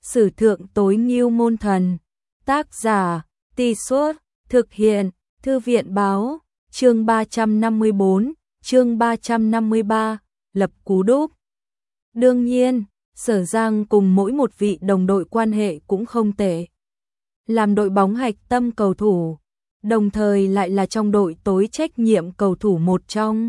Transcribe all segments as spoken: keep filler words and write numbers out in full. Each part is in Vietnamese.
Sử thượng tối ngưu môn thần. Tác giả, Tì Suốt, thực hiện, Thư viện báo, chương ba trăm năm mươi bốn, chương ba trăm năm mươi ba, lập cú đúc. Đương nhiên, Sở Giang cùng mỗi một vị đồng đội quan hệ cũng không tệ. Làm đội bóng hạch tâm cầu thủ, đồng thời lại là trong đội tối trách nhiệm cầu thủ một trong.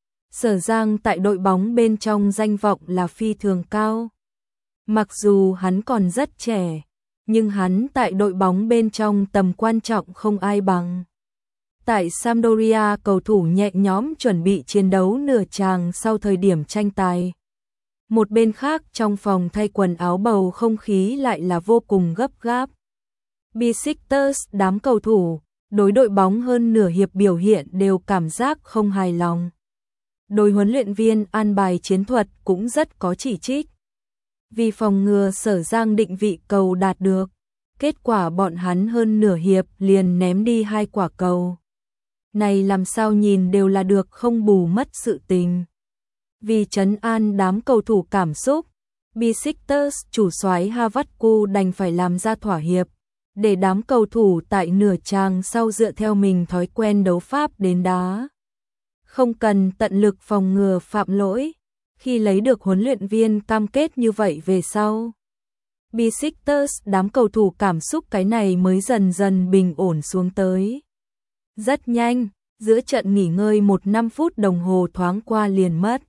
Sở Giang tại đội bóng bên trong danh vọng là phi thường cao. Mặc dù hắn còn rất trẻ, nhưng hắn tại đội bóng bên trong tầm quan trọng không ai bằng. Tại Sampdoria, cầu thủ nhẹ nhõm chuẩn bị chiến đấu nửa chàng sau thời điểm tranh tài. Một bên khác trong phòng thay quần áo bầu không khí lại là vô cùng gấp gáp. Besiktas, đám cầu thủ, đối đội bóng hơn nửa hiệp biểu hiện đều cảm giác không hài lòng. Đội huấn luyện viên an bài chiến thuật cũng rất có chỉ trích. Vì phòng ngừa Sở Giang định vị cầu đạt được, kết quả bọn hắn hơn nửa hiệp liền ném đi hai quả cầu. Này làm sao nhìn đều là được không bù mất sự tình. Vì trấn an đám cầu thủ cảm xúc, Besiktas chủ soái Havatku đành phải làm ra thỏa hiệp, để đám cầu thủ tại nửa chàng sau dựa theo mình thói quen đấu pháp đến đá. Không cần tận lực phòng ngừa phạm lỗi, khi lấy được huấn luyện viên cam kết như vậy về sau. Besiktas đám cầu thủ cảm xúc cái này mới dần dần bình ổn xuống tới. Rất nhanh, giữa trận nghỉ ngơi một năm phút đồng hồ thoáng qua liền mất.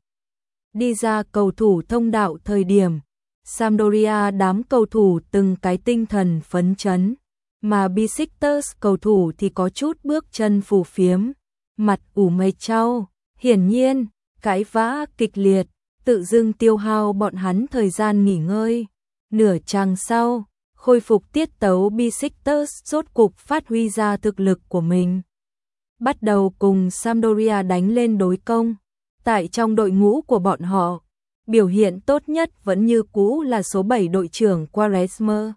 Đi ra cầu thủ thông đạo thời điểm, Sampdoria đám cầu thủ từng cái tinh thần phấn chấn, mà Besiktas cầu thủ thì có chút bước chân phù phiếm, mặt ủ mây trao, hiển nhiên, cãi vã kịch liệt, tự dưng tiêu hao bọn hắn thời gian nghỉ ngơi. Nửa chàng sau, khôi phục tiết tấu, Besiktas rốt cục phát huy ra thực lực của mình. Bắt đầu cùng Sampdoria đánh lên đối công. Tại trong đội ngũ của bọn họ, biểu hiện tốt nhất vẫn như cũ là số bảy đội trưởng Quaresma.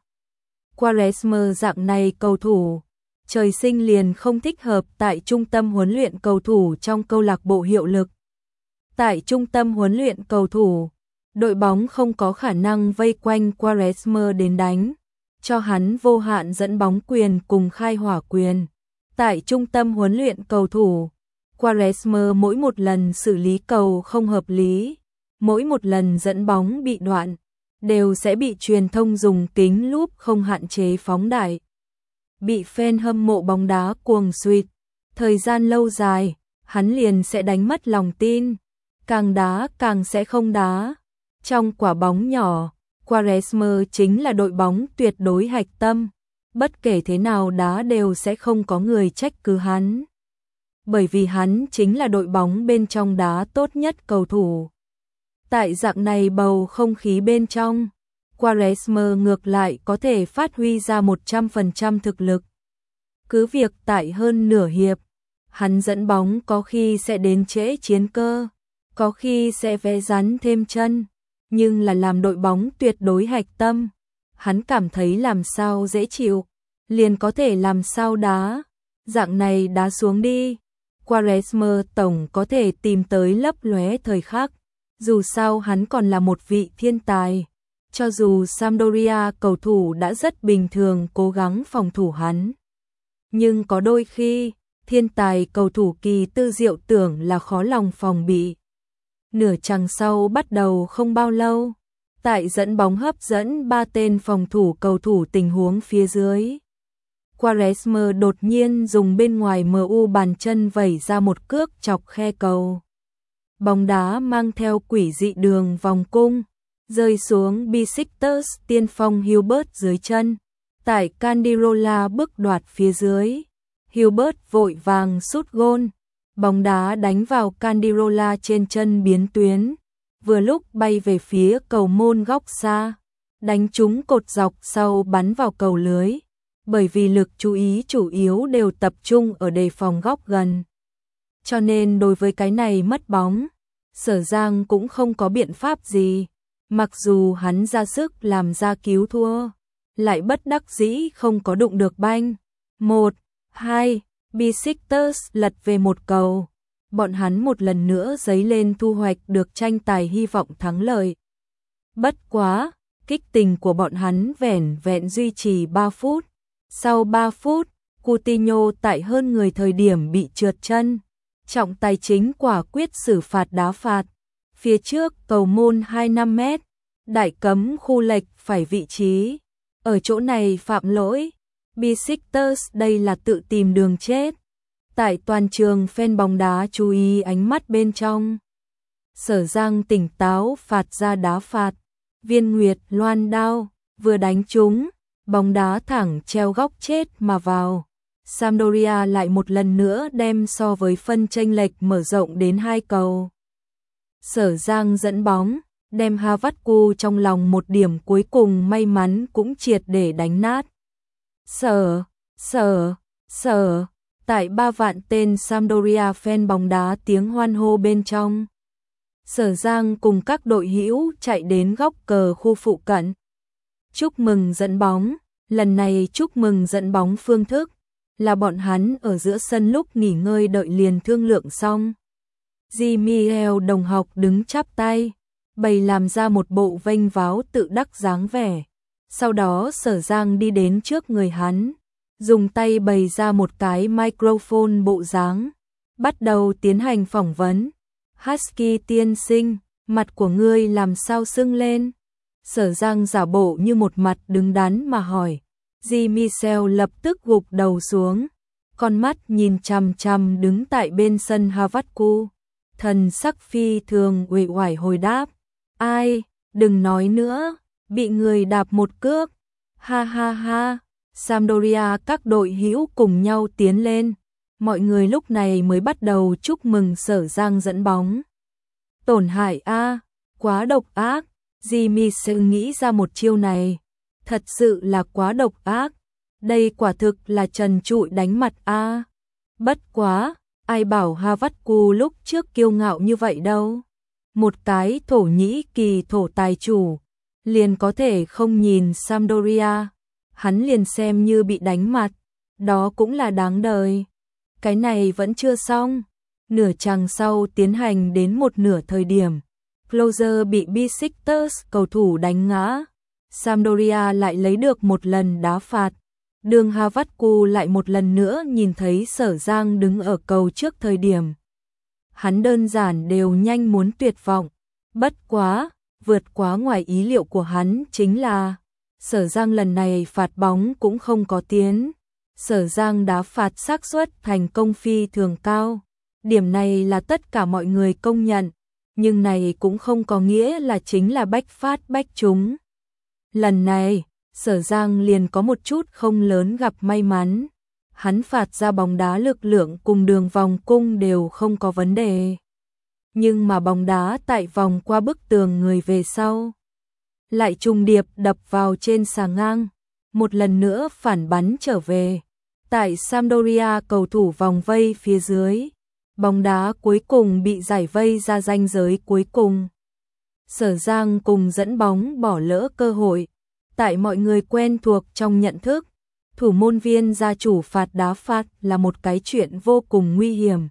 Quaresma dạng này cầu thủ, trời sinh liền không thích hợp tại trung tâm huấn luyện cầu thủ trong câu lạc bộ hiệu lực. Tại trung tâm huấn luyện cầu thủ, đội bóng không có khả năng vây quanh Quaresma đến đánh, cho hắn vô hạn dẫn bóng quyền cùng khai hỏa quyền. Tại trung tâm huấn luyện cầu thủ, Quaresma mỗi một lần xử lý cầu không hợp lý, mỗi một lần dẫn bóng bị đoạn, đều sẽ bị truyền thông dùng kính lúp không hạn chế phóng đại. Bị fan hâm mộ bóng đá cuồng suýt, thời gian lâu dài, hắn liền sẽ đánh mất lòng tin, càng đá càng sẽ không đá. Trong quả bóng nhỏ, Quaresma chính là đội bóng tuyệt đối hạch tâm, bất kể thế nào đá đều sẽ không có người trách cứ hắn. Bởi vì hắn chính là đội bóng bên trong đá tốt nhất cầu thủ. Tại dạng này bầu không khí bên trong, Quaresma ngược lại có thể phát huy ra một trăm phần trăm thực lực. Cứ việc tại hơn nửa hiệp, hắn dẫn bóng có khi sẽ đến trễ chiến cơ, có khi sẽ vẽ rắn thêm chân, nhưng là làm đội bóng tuyệt đối hạch tâm, hắn cảm thấy làm sao dễ chịu, liền có thể làm sao đá. Dạng này đá xuống đi, Quaresma tổng có thể tìm tới lấp lóe thời khắc, dù sao hắn còn là một vị thiên tài. Cho dù Sampdoria cầu thủ đã rất bình thường cố gắng phòng thủ hắn, nhưng có đôi khi, thiên tài cầu thủ kỳ tư diệu tưởng là khó lòng phòng bị. Nửa chặng sau bắt đầu không bao lâu, tại dẫn bóng hấp dẫn ba tên phòng thủ cầu thủ tình huống phía dưới, Quaresma đột nhiên dùng bên ngoài em u bàn chân vẩy ra một cước chọc khe cầu. Bóng đá mang theo quỷ dị đường vòng cung, rơi xuống Besiktas tiên phong Hilbert dưới chân. Tại Candirola bước đoạt phía dưới, Hilbert vội vàng sút gôn. Bóng đá đánh vào Candirola trên chân biến tuyến, vừa lúc bay về phía cầu môn góc xa, đánh trúng cột dọc sau bắn vào cầu lưới. Bởi vì lực chú ý chủ yếu đều tập trung ở đề phòng góc gần, cho nên đối với cái này mất bóng, Sở Giang cũng không có biện pháp gì. Mặc dù hắn ra sức làm ra cứu thua, lại bất đắc dĩ không có đụng được banh. Một, hai, Besiktas lật về một cầu. Bọn hắn một lần nữa dấy lên thu hoạch được tranh tài hy vọng thắng lợi. Bất quá, kích tình của bọn hắn vẻn vẹn duy trì ba phút. Sau ba phút, Coutinho tại hơn người thời điểm bị trượt chân. Trọng tài chính quả quyết xử phạt đá phạt. Phía trước cầu môn hai mươi lăm mét, đại cấm khu lệch phải vị trí. Ở chỗ này phạm lỗi. Besiktas đây là tự tìm đường chết. Tại toàn trường fan bóng đá chú ý ánh mắt bên trong. Sở Giang tỉnh táo phạt ra đá phạt. Viên Nguyệt loan đao, vừa đánh trúng, bóng đá thẳng treo góc chết mà vào. Sampdoria lại một lần nữa đem so với phân chênh lệch mở rộng đến hai cầu. Sở Giang dẫn bóng, đem Havertz trong lòng một điểm cuối cùng may mắn cũng triệt để đánh nát. Sở, sở, sở, tại ba vạn tên Sampdoria fan bóng đá tiếng hoan hô bên trong. Sở Giang cùng các đội hữu chạy đến góc cờ khu phụ cận. Chúc mừng dẫn bóng, lần này chúc mừng dẫn bóng phương thức là bọn hắn ở giữa sân lúc nghỉ ngơi đợi liền thương lượng xong. Jimiel đồng học đứng chắp tay, bày làm ra một bộ vênh váo tự đắc dáng vẻ. Sau đó Sở Giang đi đến trước người hắn, dùng tay bày ra một cái microphone bộ dáng, bắt đầu tiến hành phỏng vấn. Husky tiên sinh, mặt của ngươi làm sao sưng lên? Sở Giang giả bộ như một mặt đứng đắn mà hỏi. Jimiel lập tức gục đầu xuống, con mắt nhìn chằm chằm đứng tại bên sân Havertz. Thần sắc phi thường uể oải hồi đáp. Ai, đừng nói nữa, bị người đạp một cước. Ha ha ha, Sampdoria các đội hữu cùng nhau tiến lên. Mọi người lúc này mới bắt đầu chúc mừng Sở Giang dẫn bóng. Tổn hại a, quá độc ác. Jimmy nghĩ ra một chiêu này, thật sự là quá độc ác. Đây quả thực là trần trụi đánh mặt a. Bất quá, ai bảo Havertz lúc trước kiêu ngạo như vậy đâu. Một cái Thổ Nhĩ Kỳ thổ tài chủ, liền có thể không nhìn Sampdoria, hắn liền xem như bị đánh mặt, đó cũng là đáng đời. Cái này vẫn chưa xong, nửa chặng sau tiến hành đến một nửa thời điểm, Closer bị Besiktas cầu thủ đánh ngã, Sampdoria lại lấy được một lần đá phạt. Đường Havertz lại một lần nữa nhìn thấy Sở Giang đứng ở cầu trước thời điểm. Hắn đơn giản đều nhanh muốn tuyệt vọng, bất quá, vượt quá ngoài ý liệu của hắn chính là Sở Giang lần này phạt bóng cũng không có tiến. Sở Giang đá phạt xác suất thành công phi thường cao. Điểm này là tất cả mọi người công nhận, nhưng này cũng không có nghĩa là chính là bách phát bách trúng. Lần này, Sở Giang liền có một chút không lớn gặp may mắn. Hắn phạt ra bóng đá lực lượng cùng đường vòng cung đều không có vấn đề. Nhưng mà bóng đá tại vòng qua bức tường người về sau, lại trùng điệp đập vào trên xà ngang, một lần nữa phản bắn trở về. Tại Sampdoria cầu thủ vòng vây phía dưới, bóng đá cuối cùng bị giải vây ra ranh giới cuối cùng. Sở Giang cùng dẫn bóng bỏ lỡ cơ hội. Tại mọi người quen thuộc trong nhận thức, thủ môn viên gia chủ phạt đá phạt là một cái chuyện vô cùng nguy hiểm.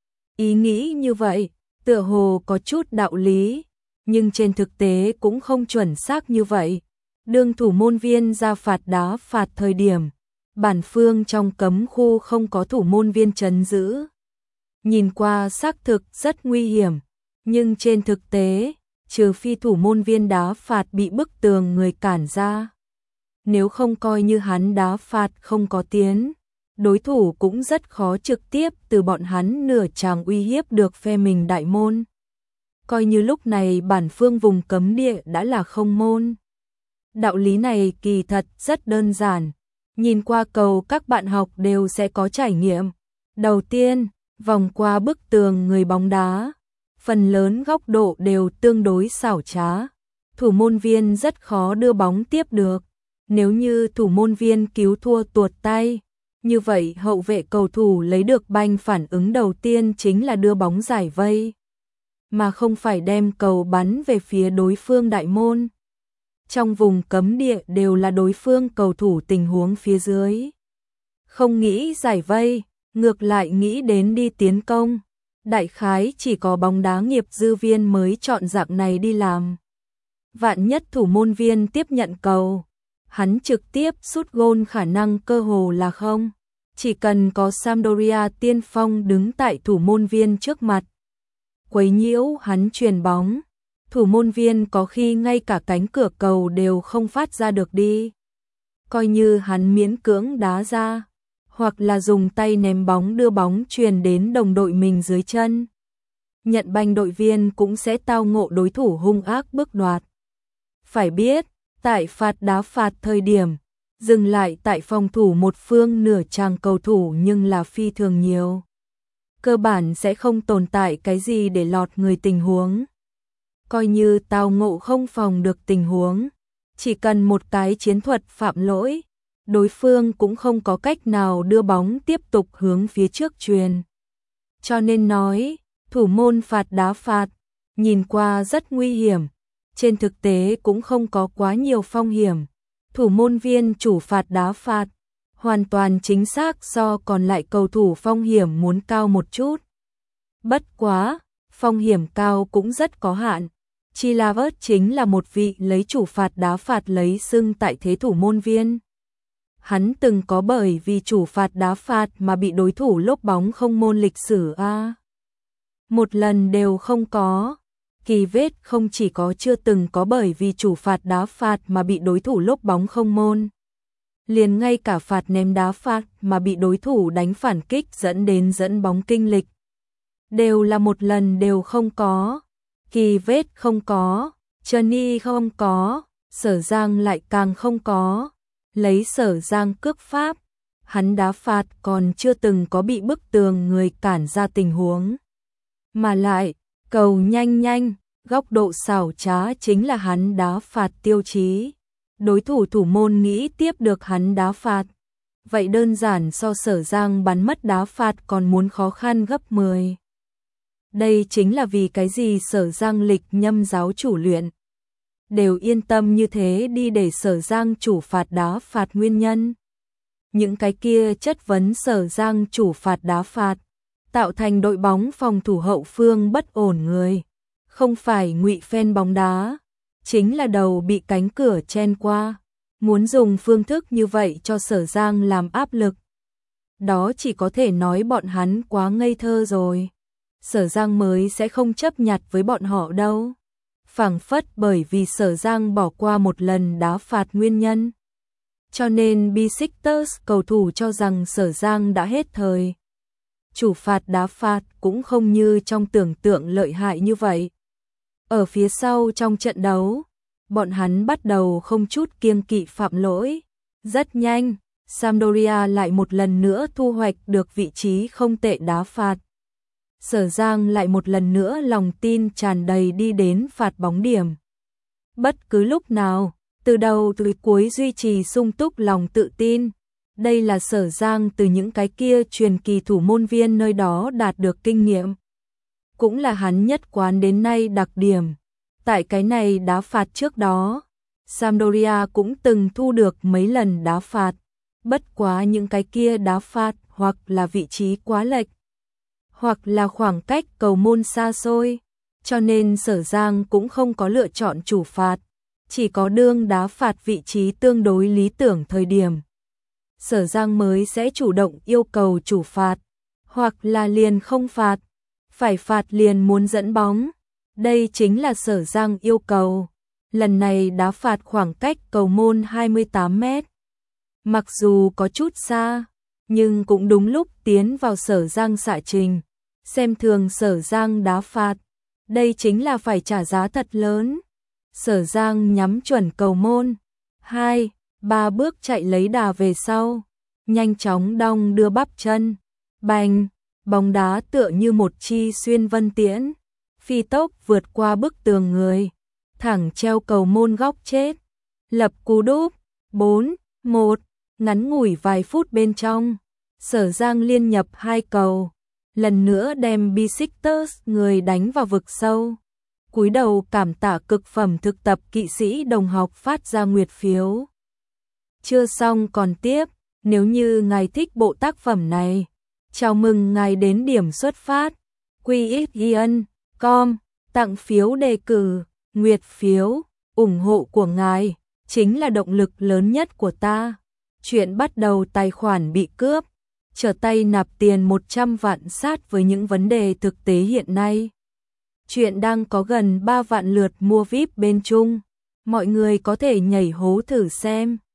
Ý nghĩ như vậy, tựa hồ có chút đạo lý, nhưng trên thực tế cũng không chuẩn xác như vậy. Đương thủ môn viên ra phạt đá phạt thời điểm, bản phương trong cấm khu không có thủ môn viên trấn giữ. Nhìn qua xác thực rất nguy hiểm, nhưng trên thực tế, trừ phi thủ môn viên đá phạt bị bức tường người cản ra. Nếu không coi như hắn đá phạt không có tiến, đối thủ cũng rất khó trực tiếp từ bọn hắn nửa chàng uy hiếp được phe mình đại môn. Coi như lúc này bản phương vùng cấm địa đã là không môn. Đạo lý này kỳ thật rất đơn giản, nhìn qua cầu các bạn học đều sẽ có trải nghiệm. Đầu tiên, vòng qua bức tường người bóng đá, phần lớn góc độ đều tương đối xảo trá. Thủ môn viên rất khó đưa bóng tiếp được. Nếu như thủ môn viên cứu thua tuột tay, như vậy hậu vệ cầu thủ lấy được banh phản ứng đầu tiên chính là đưa bóng giải vây, mà không phải đem cầu bắn về phía đối phương đại môn. Trong vùng cấm địa đều là đối phương cầu thủ tình huống phía dưới. Không nghĩ giải vây, ngược lại nghĩ đến đi tiến công. Đại khái chỉ có bóng đá nghiệp dư viên mới chọn dạng này đi làm. Vạn nhất thủ môn viên tiếp nhận cầu, hắn trực tiếp sút gôn khả năng cơ hồ là không. Chỉ cần có Sampdoria tiên phong đứng tại thủ môn viên trước mặt, quấy nhiễu hắn chuyền bóng, thủ môn viên có khi ngay cả cánh cửa cầu đều không phát ra được đi. Coi như hắn miễn cưỡng đá ra, hoặc là dùng tay ném bóng đưa bóng truyền đến đồng đội mình dưới chân. Nhận banh đội viên cũng sẽ tao ngộ đối thủ hung ác bức đoạt. Phải biết, tại phạt đá phạt thời điểm, dừng lại tại phòng thủ một phương nửa chàng cầu thủ nhưng là phi thường nhiều. Cơ bản sẽ không tồn tại cái gì để lọt người tình huống. Coi như tao ngộ không phòng được tình huống, chỉ cần một cái chiến thuật phạm lỗi, đối phương cũng không có cách nào đưa bóng tiếp tục hướng phía trước truyền. Cho nên nói, thủ môn phạt đá phạt, nhìn qua rất nguy hiểm, trên thực tế cũng không có quá nhiều phong hiểm. Thủ môn viên chủ phạt đá phạt, hoàn toàn chính xác so còn lại cầu thủ phong hiểm muốn cao một chút. Bất quá, phong hiểm cao cũng rất có hạn. Chilavert chính là một vị lấy chủ phạt đá phạt lấy xưng tại thế thủ môn viên. Hắn từng có bởi vì chủ phạt đá phạt mà bị đối thủ lốp bóng không môn lịch sử a. Một lần đều không có. Kỳ vết không chỉ có chưa từng có bởi vì chủ phạt đá phạt mà bị đối thủ lốp bóng không môn. Liền ngay cả phạt ném đá phạt mà bị đối thủ đánh phản kích dẫn đến dẫn bóng kinh lịch. Đều là một lần đều không có. Kỳ vết không có, Johnny không có, Sở Giang lại càng không có. Lấy Sở Giang cước pháp, hắn đá phạt còn chưa từng có bị bức tường người cản ra tình huống. Mà lại, cầu nhanh nhanh, góc độ xảo trá chính là hắn đá phạt tiêu chí. Đối thủ thủ môn nghĩ tiếp được hắn đá phạt. Vậy đơn giản so Sở Giang bắn mất đá phạt còn muốn khó khăn gấp mười. Đây chính là vì cái gì Sở Giang lịch nhâm giáo chủ luyện đều yên tâm như thế đi để Sở Giang chủ phạt đá phạt nguyên nhân. Những cái kia chất vấn Sở Giang chủ phạt đá phạt, tạo thành đội bóng phòng thủ hậu phương bất ổn người, không phải ngụy phen bóng đá, chính là đầu bị cánh cửa chen qua, muốn dùng phương thức như vậy cho Sở Giang làm áp lực. Đó chỉ có thể nói bọn hắn quá ngây thơ rồi. Sở Giang mới sẽ không chấp nhặt với bọn họ đâu. Phảng phất bởi vì Sở Giang bỏ qua một lần đá phạt nguyên nhân. Cho nên Besiktas cầu thủ cho rằng Sở Giang đã hết thời. Chủ phạt đá phạt cũng không như trong tưởng tượng lợi hại như vậy. Ở phía sau trong trận đấu, bọn hắn bắt đầu không chút kiêng kỵ phạm lỗi. Rất nhanh, Sampdoria lại một lần nữa thu hoạch được vị trí không tệ đá phạt. Sở Giang lại một lần nữa lòng tin tràn đầy đi đến phạt bóng điểm. Bất cứ lúc nào, từ đầu tới cuối duy trì sung túc lòng tự tin. Đây là Sở Giang từ những cái kia truyền kỳ thủ môn viên nơi đó đạt được kinh nghiệm. Cũng là hắn nhất quán đến nay đặc điểm. Tại cái này đá phạt trước đó, Sampdoria cũng từng thu được mấy lần đá phạt. Bất quá những cái kia đá phạt hoặc là vị trí quá lệch, hoặc là khoảng cách cầu môn xa xôi, cho nên Sở Giang cũng không có lựa chọn chủ phạt, chỉ có đương đá phạt vị trí tương đối lý tưởng thời điểm. Sở Giang mới sẽ chủ động yêu cầu chủ phạt, hoặc là liền không phạt, phải phạt liền muốn dẫn bóng. Đây chính là Sở Giang yêu cầu. Lần này đá phạt khoảng cách cầu môn hai mươi tám mét. Mặc dù có chút xa, nhưng cũng đúng lúc tiến vào Sở Giang xạ trình. Xem thường Sở Giang đá phạt, đây chính là phải trả giá thật lớn. Sở Giang nhắm chuẩn cầu môn, hai, ba bước chạy lấy đà về sau, nhanh chóng đong đưa bắp chân, bành, bóng đá tựa như một chi xuyên vân tiễn, phi tốc vượt qua bức tường người, thẳng treo cầu môn góc chết, lập cú đúp, bốn, một, ngắn ngủi vài phút bên trong, Sở Giang liên nhập hai cầu. Lần nữa đem Besiktas người đánh vào vực sâu. Cúi đầu cảm tạ cực phẩm thực tập kỵ sĩ đồng học phát ra nguyệt phiếu. Chưa xong còn tiếp, nếu như ngài thích bộ tác phẩm này, chào mừng ngài đến điểm xuất phát. quy ích i en chấm com tặng phiếu đề cử, nguyệt phiếu. ủng hộ của ngài chính là động lực lớn nhất của ta. Chuyện bắt đầu tài khoản bị cướp, trở tay nạp tiền một trăm vạn sát với những vấn đề thực tế hiện nay. Chuyện đang có gần ba vạn lượt mua vi ai pi bên Trung. Mọi người có thể nhảy hố thử xem.